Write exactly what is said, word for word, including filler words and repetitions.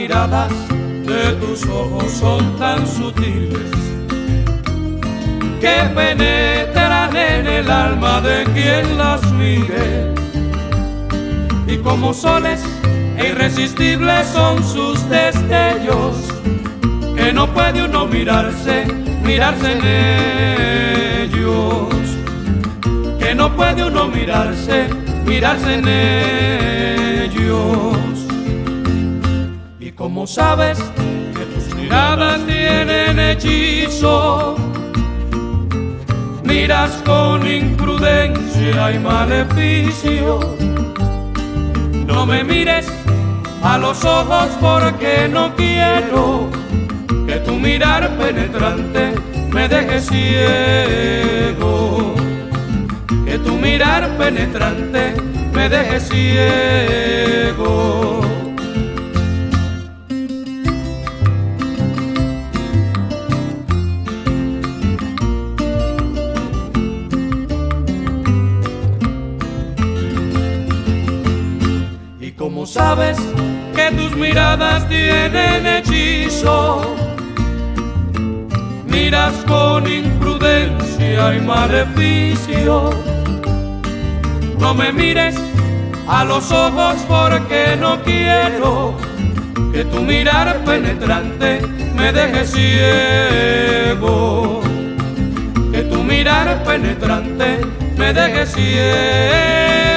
miradas de tus ojos son tan sutiles que penetran en el alma de quien las mire, y como soles e irresistibles son sus destellos, que no puede uno mirarse, mirarse en ellos, que no puede uno mirarse, mirarse en ellos. Y como sabes que tus miradas tienen hechizo, miras con imprudencia y maleficio. No me mires a los ojos porque no quiero que tu mirar penetrante me deje ciego, que tu mirar penetrante me deje ciego. Como sabes que tus miradas tienen hechizo, miras con imprudencia y maleficio. No me mires a los ojos porque no quiero que tu mirar penetrante me deje ciego, que tu mirar penetrante me deje ciego.